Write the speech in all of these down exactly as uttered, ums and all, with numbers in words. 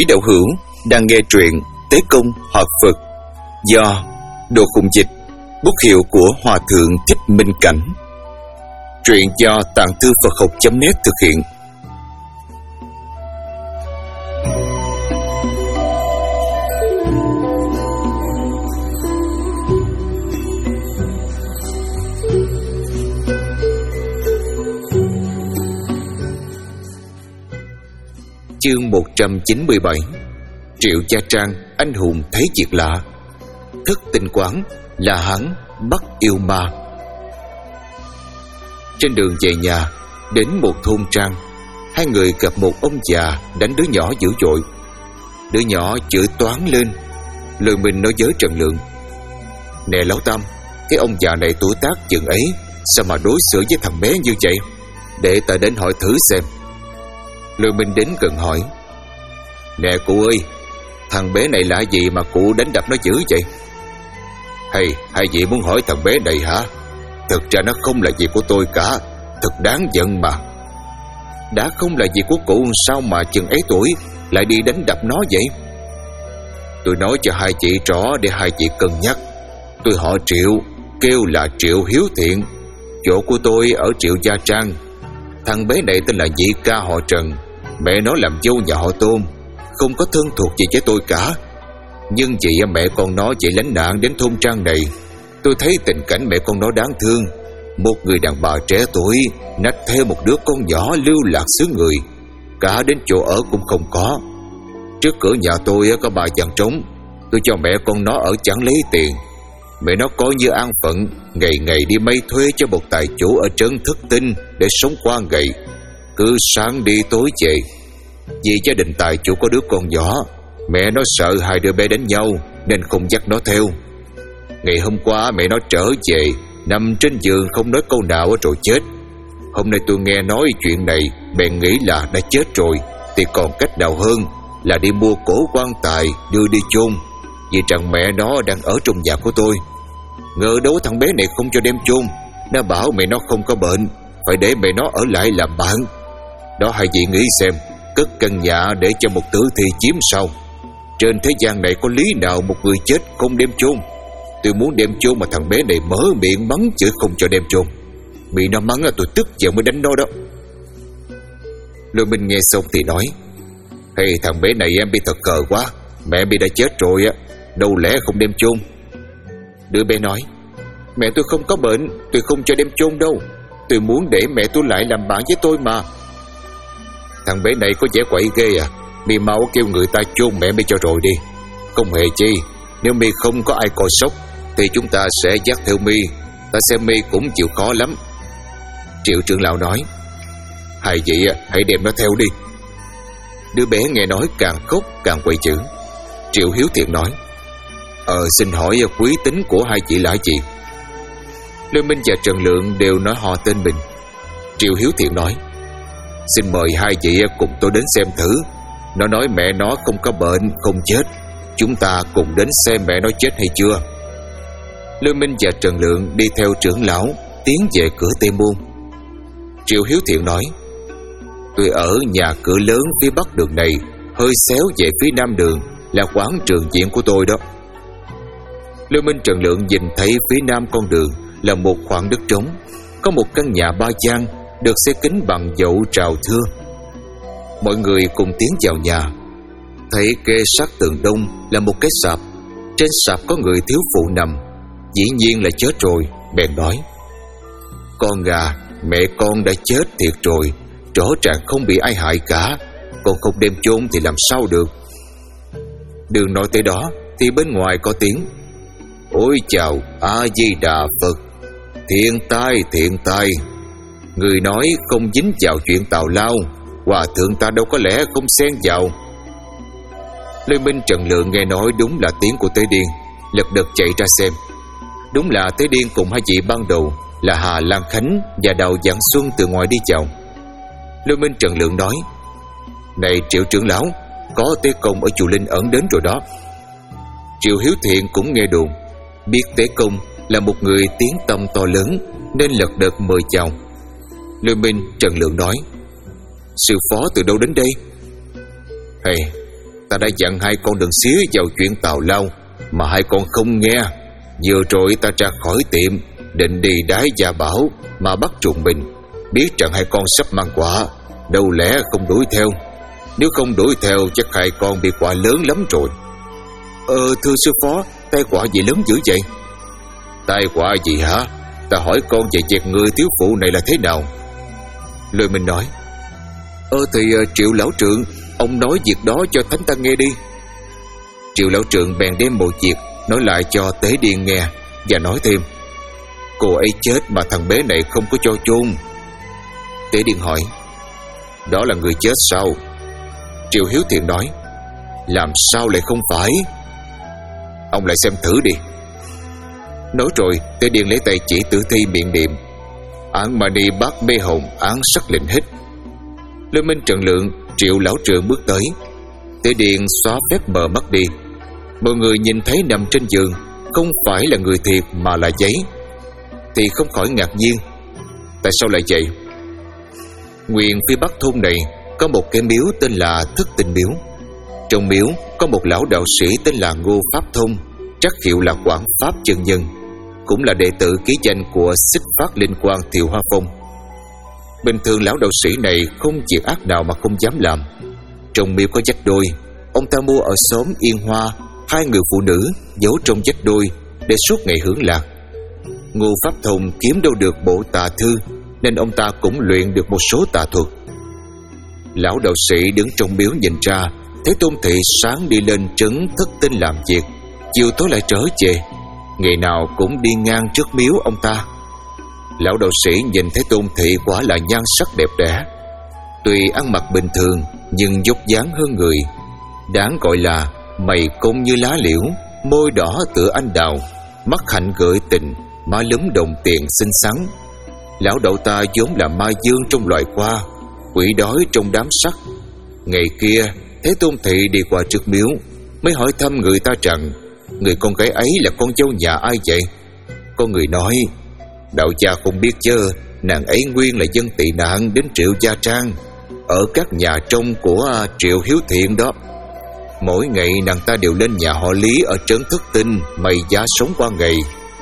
Quý đạo hữu đang nghe truyện Tế Công Hợp Phật do Đồ Khùng Dịch, bút hiệu của Hòa Thượng Thích Minh Cảnh. Truyện do Tạng Thư Phật Học chấm net thực hiện. Chương một trăm chín mươi bảy. Triệu Gia Trang anh hùng thấy việc lạ. Thất tinh quán là hắn bắt yêu ma. Trên đường về nhà, đến một thôn trang, hai người gặp một ông già đánh đứa nhỏ dữ dội. Đứa nhỏ chửi toáng lên, lời mình nói với Trần Lượng: "Nè Lão Tam, cái ông già này tuổi tác chừng ấy, sao mà đối xử với thằng bé như vậy? Để ta đến hỏi thử xem." Lương Minh đến gần hỏi: "Nè cụ ơi, thằng bé này là gì mà cụ đánh đập nó dữ vậy?" Hay hai vị muốn hỏi thằng bé này hả? Thực ra nó không là gì của tôi cả, thật đáng giận mà. Đã không là gì của cụ, sao mà chừng ấy tuổi lại đi đánh đập nó vậy? Tôi nói cho hai chị rõ để hai chị cân nhắc. Tôi họ Triệu, kêu là Triệu Hiếu Thiện, chỗ của tôi ở Triệu Gia Trang. Thằng bé này tên là Nhị Ca họ Trần, mẹ nó làm dâu nhà họ Tôn, không có thân thuộc gì với tôi cả. Nhưng vì mẹ con nó chạy lánh nạn đến thôn trang này, tôi thấy tình cảnh mẹ con nó đáng thương. Một người đàn bà trẻ tuổi nách theo một đứa con nhỏ lưu lạc xứ người, cả đến chỗ ở cũng không có. Trước cửa nhà tôi có ba gian trống, tôi cho mẹ con nó ở chẳng lấy tiền. Mẹ nó coi như an phận, ngày ngày đi may thuê cho một tài chủ ở trấn Thất Tinh để sống qua ngày, cứ sáng đi tối về. Vì gia đình tài chủ có đứa con nhỏ, mẹ nó sợ hai đứa bé đánh nhau nên không dắt nó theo. Ngày hôm qua mẹ nó trở về, nằm trên giường không nói câu nào rồi chết. Hôm nay tôi nghe nói chuyện này, bèn nghĩ là đã chết rồi thì còn cách nào hơn là đi mua cổ quan tài đưa đi chôn, vì rằng mẹ nó đang ở trong nhà của tôi. Ngờ đâu thằng bé này không cho đem chôn, nó bảo mẹ nó không có bệnh, phải để mẹ nó ở lại làm bạn. Đó hai vị nghĩ xem, cất căn nhà để cho một tử thi chiếm sao? Trên thế gian này có lý nào một người chết không đem chôn? Tôi muốn đem chôn mà thằng bé này mở miệng mắng chửi không cho đem chôn. Bị nó mắng là tôi tức giận mới đánh nó đó. Lôi Minh nghe xong thì nói: "Hey, thằng bé này em bị thật cờ quá, mẹ bị đã chết rồi á, đâu lẽ không đem chôn?" Đứa bé nói: "Mẹ tôi không có bệnh, tôi không cho đem chôn đâu. Tôi muốn để mẹ tôi lại làm bạn với tôi mà." "Thằng bé này có vẻ quậy ghê à, mi mau kêu người ta chôn mẹ mi cho rồi đi. Không hề chi, nếu mi không có ai coi sóc thì chúng ta sẽ dắt theo mi, ta xem mi cũng chịu khó lắm." Triệu trưởng lão nói: "Hai vị hãy đem nó theo đi." Đứa bé nghe nói càng khóc càng quậy chữ. Triệu Hiếu Thiện nói: Ờ xin hỏi quý tính của hai chị là gì?" Lê Minh và Trần Lượng đều nói họ tên mình. Triệu Hiếu Thiện nói: "Xin mời hai chị cùng tôi đến xem thử. Nó nói mẹ nó không có bệnh, không chết. Chúng ta cùng đến xem mẹ nó chết hay chưa." Lê Minh và Trần Lượng đi theo trưởng lão tiến về cửa Tây Môn. Triệu Hiếu Thiện nói: "Tôi ở nhà cửa lớn phía bắc đường này, hơi xéo về phía nam đường là quán trường diện của tôi đó." Lê Minh Trần Lượng nhìn thấy phía nam con đường là một khoảng đất trống, có một căn nhà ba gian được xây kính bằng dậu trào thưa. Mọi người cùng tiến vào nhà, thấy kê sát tường đông là một cái sạp. Trên sạp có người thiếu phụ nằm, dĩ nhiên là chết rồi. Bèn nói: "Con gà, mẹ con đã chết thiệt rồi, rõ ràng không bị ai hại cả, con không đem chôn thì làm sao được." Đường nói tới đó thì bên ngoài có tiếng: "Ôi chào, A Di Đà Phật, thiện tai thiện tai. Người nói không dính vào chuyện tào lao, hòa thượng ta đâu có lẽ không xen vào." Lê Minh Trần Lượng nghe nói đúng là tiếng của Tế Điên, lật đật chạy ra xem. Đúng là Tế Điên cùng hai chị ban đầu là Hà Lan Khánh và Đào Vạn Xuân từ ngoài đi chào. Lê Minh Trần Lượng nói: "Này Triệu trưởng lão, có Tế Công ở chùa Linh ẩn đến rồi đó." Triệu Hiếu Thiện cũng nghe đồn, biết Tế Công là một người tiếng tăm to lớn nên lật đật mời chào. Lê Minh Trần Lượng nói: "Sư phó từ đâu đến đây?" "Hay, Ta đã dặn hai con đừng xía vào chuyện tào lao, mà hai con không nghe. Vừa rồi ta ra khỏi tiệm định đi đái Gia Bảo mà bắt trùng mình, biết rằng hai con sắp mang quả, đâu lẽ không đuổi theo. Nếu không đuổi theo chắc hai con bị quả lớn lắm rồi. Ờ thưa sư phó, tai họa gì lớn dữ vậy? Tai họa gì hả? Ta hỏi con về việc người thiếu phụ này là thế nào? Lôi Minh nói: Ờ thì uh, Triệu lão trượng, ông nói việc đó cho thánh ta nghe đi. Triệu lão trượng bèn đem mọi việc nói lại cho Tế Điền nghe, và nói thêm: Cô ấy chết mà thằng bé này không có cho chôn. Tế Điền hỏi: Đó là người chết sao? Triệu Hiếu Thiện nói: Làm sao lại không phải? Ông lại xem thử đi. Nói rồi Tế Điền lấy tay chỉ tử thi miệng niệm: Án Mani Bát Mê Hồng, án sắc lệnh hít. Lôi Minh, Trần Lượng, Triệu lão trượng bước tới. Tế Điền xóa phép mờ mắt đi. Mọi người nhìn thấy nằm trên giường không phải là người thiệt mà là giấy, thì không khỏi ngạc nhiên. Tại sao lại vậy? Nguyên phía bắc thôn này có một cái miếu tên là Thất Tinh Miếu. Trong miếu có một lão đạo sĩ tên là Ngô Pháp Thông, trắc hiệu là Quảng Pháp chân nhân, cũng là đệ tử ký danh của Xích Phát Linh Quang Thiệu Hoa Phong. Bình thường lão đạo sĩ này không việc ác nào mà không dám làm. Trong miếu có vách đôi, ông ta mua ở xóm Yên Hoa hai người phụ nữ giấu trong vách đôi để suốt ngày hưởng lạc. Ngô Pháp Thông kiếm đâu được bộ tà thư, nên ông ta cũng luyện được một số tà thuật. Lão đạo sĩ đứng trong miếu nhìn ra, thấy Tôn Thị sáng đi lên trấn Thất Tinh làm việc, chiều tối lại trở về, ngày nào cũng đi ngang trước miếu ông ta. Lão đạo sĩ nhìn thấy Tôn Thị quả là nhan sắc đẹp đẽ, tuy ăn mặc bình thường nhưng dốc dáng hơn người, đáng gọi là mày cong như lá liễu, môi đỏ tựa anh đào, mắt hạnh gợi tình, má lúm đồng tiền xinh xắn. Lão đạo ta vốn là ma dương trong loài hoa, quỷ đói trong đám sắt. Ngày kia thấy Tôn Thị đi qua trước miếu, mới hỏi thăm người ta rằng người con gái ấy là con dâu nhà ai vậy. Có người nói: Đạo gia không biết chứ, nàng ấy nguyên là dân tị nạn đến Triệu Gia Trang, ở các nhà trong của Triệu Hiếu Thiện đó. Mỗi ngày nàng ta đều lên nhà họ Lý ở trấn Thất Tinh mày giá sống qua ngày.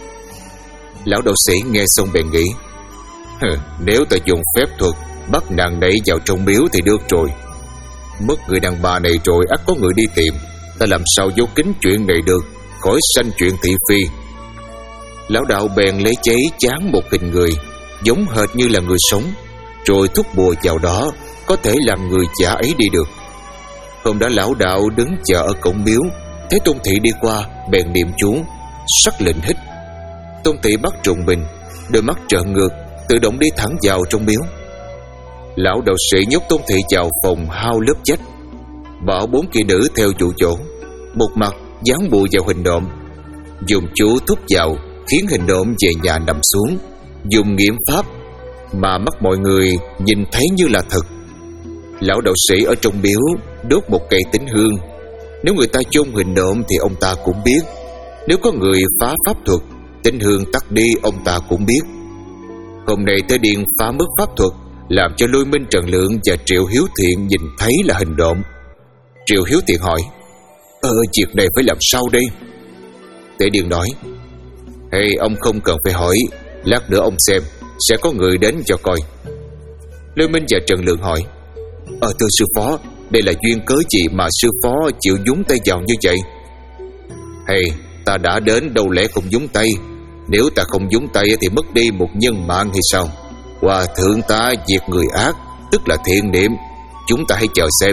Lão đạo sĩ nghe xong bèn nghĩ: Nếu ta dùng phép thuật bắt nàng nảy vào trong miếu thì được rồi. Mất người đàn bà này rồi ắt có người đi tìm, ta làm sao giấu kín chuyện này được, khỏi sanh chuyện thị phi. Lão đạo bèn lấy giấy dán một hình người giống hệt như là người sống, rồi thúc bùa vào đó, có thể làm người giả ấy đi được. Hôm đó lão đạo đứng chờ ở cổng miếu, thấy Tôn Thị đi qua, bèn niệm chú sắc lệnh hít. Tôn Thị bắt trùng mình, đôi mắt trợn ngược, tự động đi thẳng vào trong miếu. Lão đạo sĩ nhốt Tôn Thị vào phòng hao lớp vách, bảo bốn kỹ nữ theo dụ chỗ, một mặt dán bùa vào hình nộm, dùng chú thúc vào khiến hình nộm về nhà nằm xuống, dùng nghiệm pháp mà mắt mọi người nhìn thấy như là thật. Lão đạo sĩ ở trong miếu đốt một cây tín hương. Nếu người ta chôn hình nộm thì ông ta cũng biết. Nếu có người phá pháp thuật, tín hương tắt đi, ông ta cũng biết. Hôm nay Tế Điền phá mất pháp thuật, làm cho Lôi Minh, Trần Lượng và Triệu Hiếu Thiện nhìn thấy là hình nộm. Triệu Hiếu Thiện hỏi: Ờ, việc này phải làm sao đây? Tế Điền nói: Hey, ông không cần phải hỏi, lát nữa ông xem, sẽ có người đến cho coi. Lôi Minh và Trần Lượng hỏi: Ờ thưa sư phó, đây là duyên cớ gì mà sư phó chịu nhúng tay vào như vậy? Hey, ta đã đến đâu lẽ không nhúng tay. Nếu ta không nhúng tay thì mất đi một nhân mạng hay sao? Hòa thượng ta diệt người ác, tức là thiện niệm. Chúng ta hãy chờ xem.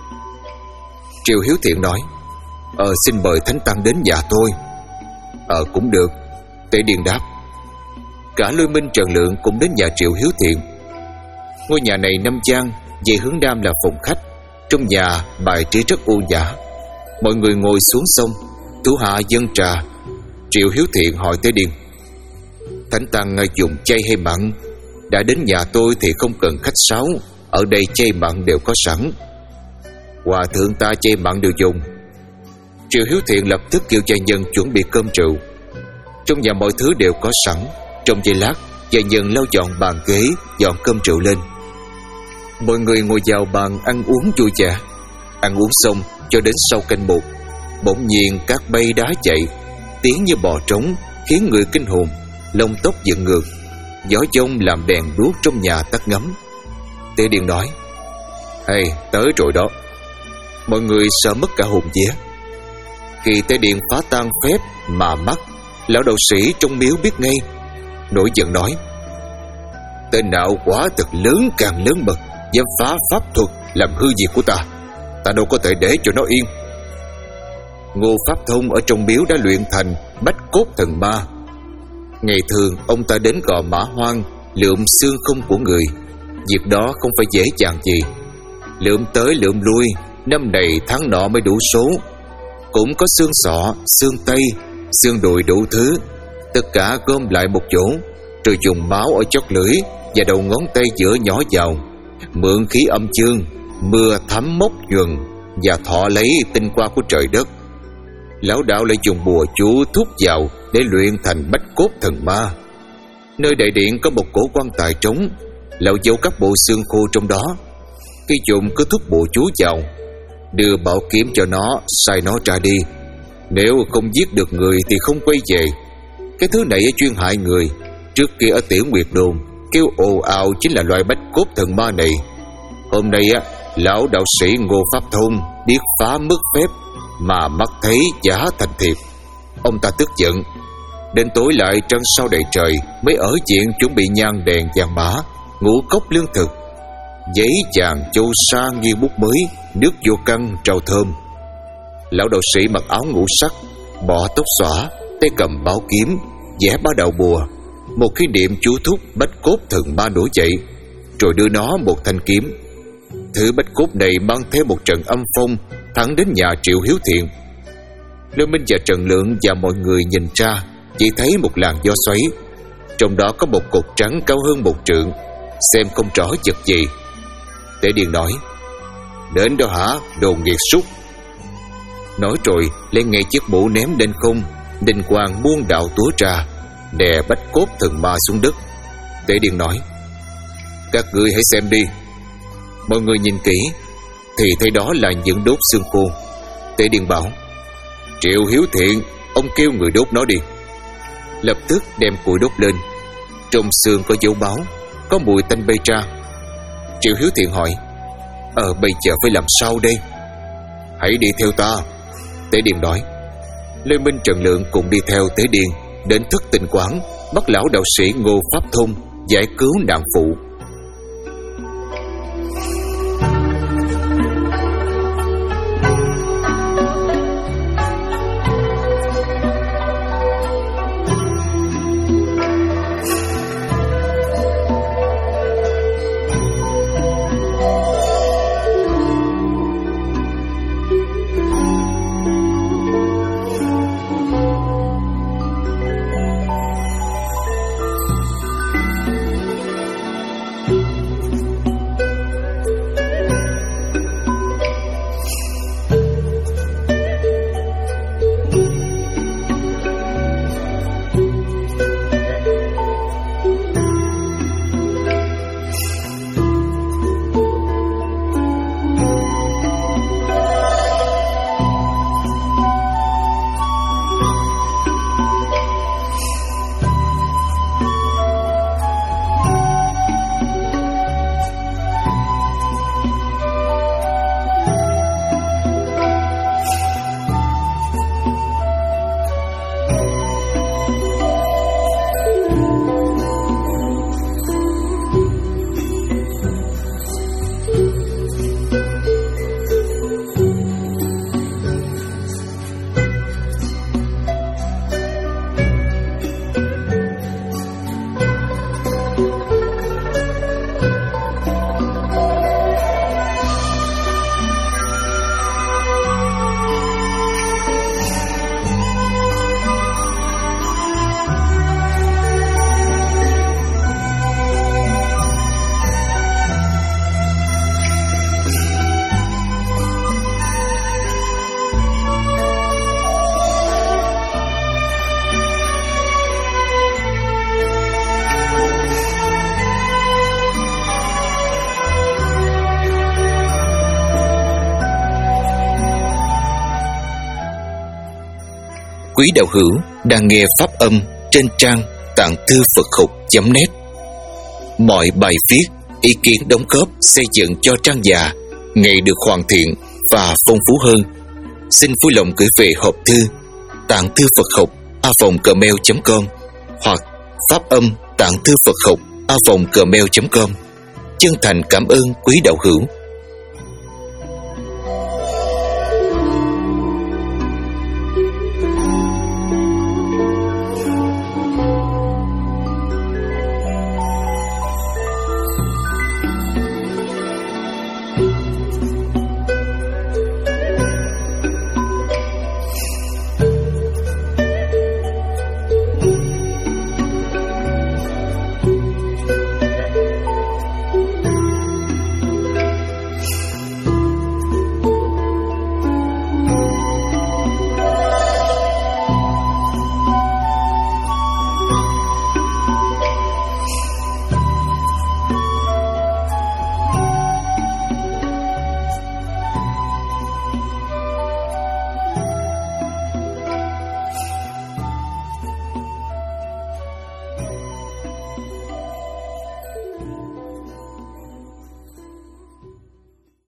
Triệu Hiếu Thiện nói: Ờ xin mời Thánh Tăng đến nhà tôi. Ờ cũng được, Tế Điền đáp. Cả Lôi Minh, Trần Lượng cũng đến nhà Triệu Hiếu Thiện. Ngôi nhà này năm gian, về hướng nam là phòng khách. Trong nhà bài trí rất ưu nhã. Mọi người ngồi xuống sông, thủ hạ dâng trà. Triệu Hiếu Thiện hỏi Tế Điền: Thánh Tăng dùng chay hay mặn? Đã đến nhà tôi thì không cần khách sáo, ở đây chay mặn đều có sẵn. Hòa thượng ta chay mặn đều dùng. Triệu Hiếu Thiện lập tức kêu gia nhân chuẩn bị cơm rượu. Trong nhà mọi thứ đều có sẵn. Trong giây lát, gia nhân lau dọn bàn ghế, dọn cơm rượu lên. Mọi người ngồi vào bàn ăn uống vui vẻ. Ăn uống xong cho đến sau canh một, bỗng nhiên cát bay đá chạy, tiếng như bò trống khiến người kinh hồn, lông tóc dựng ngược. Gió giông làm đèn đuốc trong nhà tắt ngấm. Tế Điền nói: "Hay, tới rồi đó." Mọi người sợ mất cả hồn vía. Khi Tế Điền phá tan phép mà mắc, lão đạo sĩ trong miếu biết ngay, nổi giận nói: "Tên nào quả thực lớn càng lớn mật, dám phá pháp thuật làm hư việc của ta, ta đâu có thể để cho nó yên." Ngô Pháp Thông ở trong miếu đã luyện thành bách cốt thần ma. Ngày thường ông ta đến Gò Mã Hoang lượm xương không của người, việc đó không phải dễ dàng gì. Lượm tới lượm lui, năm này tháng nọ mới đủ số. Cũng có xương sọ, xương tay, xương đùi đủ thứ, tất cả gom lại một chỗ, rồi dùng máu ở chót lưỡi và đầu ngón tay giữa nhỏ vào, mượn khí âm dương, mưa thấm mốc nhuần và thọ lấy tinh hoa của trời đất. Lão đạo lại dùng bùa chú thúc vào để luyện thành bách cốt thần ma. Nơi đại điện có một cổ quan tài trống, lão giấu các bộ xương khô trong đó. Khi dùng cứ thúc bùa chú vào, đưa bảo kiếm cho nó, sai nó ra đi. Nếu không giết được người thì không quay về. Cái thứ này chuyên hại người. Trước kia ở Tiểu Nguyệt Đồn kêu ồ ào chính là loại bách cốt thần ma này. Hôm nay á, lão đạo sĩ Ngô Pháp Thông biết phá mất phép mà mắt thấy giả thành thiệt. Ông ta tức giận, đến tối lại trăng sao đầy trời mới ở diện chuẩn bị nhang đèn vàng mã, ngũ cốc lương thực, giấy vàng châu sa nghi bút mới, nước vô căn trầu thơm. Lão đạo sĩ mặc áo ngũ sắc, bỏ tóc xõa, tay cầm bảo kiếm, vẽ ba đạo bùa. Một khi niệm chú thúc bách cốt thần ma nổi dậy, rồi đưa nó một thanh kiếm. Thứ bách cốt này mang theo một trận âm phong thẳng đến nhà Triệu Hiếu Thiện. Lương Minh và Trần Lượng và mọi người nhìn ra, chỉ thấy một làn gió xoáy, trong đó có một cột trắng cao hơn một trượng, xem không rõ vật gì. Tế Điền nói: "Đến đó hả, đồ nghiệt súc." Nói rồi lấy ngay chiếc mũ ném lên không, đình quang muôn đạo túa ra, đè bách cốt thần ma xuống đất. Tế Điền nói: "Các ngươi hãy xem đi." Mọi người nhìn kỹ thì thấy đó là những đốt xương khô. Tế Điền bảo: "Triệu Hiếu Thiện, ông kêu người đốt nó đi." Lập tức đem củi đốt lên. Trong xương có dấu báo, có mùi tanh bay ra. Triệu Hiếu Thiện hỏi: Ờ bây giờ phải làm sao đây?" "Hãy đi theo ta." Tế Điền nói. Lê Minh, Trần Lượng cùng đi theo Tế Điền đến Thất Tinh Quán, bắt lão đạo sĩ Ngô Pháp Thông giải cứu nạn phụ. quý đạo hữu đang nghe pháp âm trên trang tạng thư Phật học chấm net. Mọi bài viết, ý kiến đóng góp xây dựng cho trang già ngày được hoàn thiện và phong phú hơn, xin vui lòng gửi về hộp thư tạng thư Phật học a vòng gmail chấm com hoặc pháp âm tạng thư Phật học a vòng gmail chấm com. Chân thành cảm ơn quý đạo hữu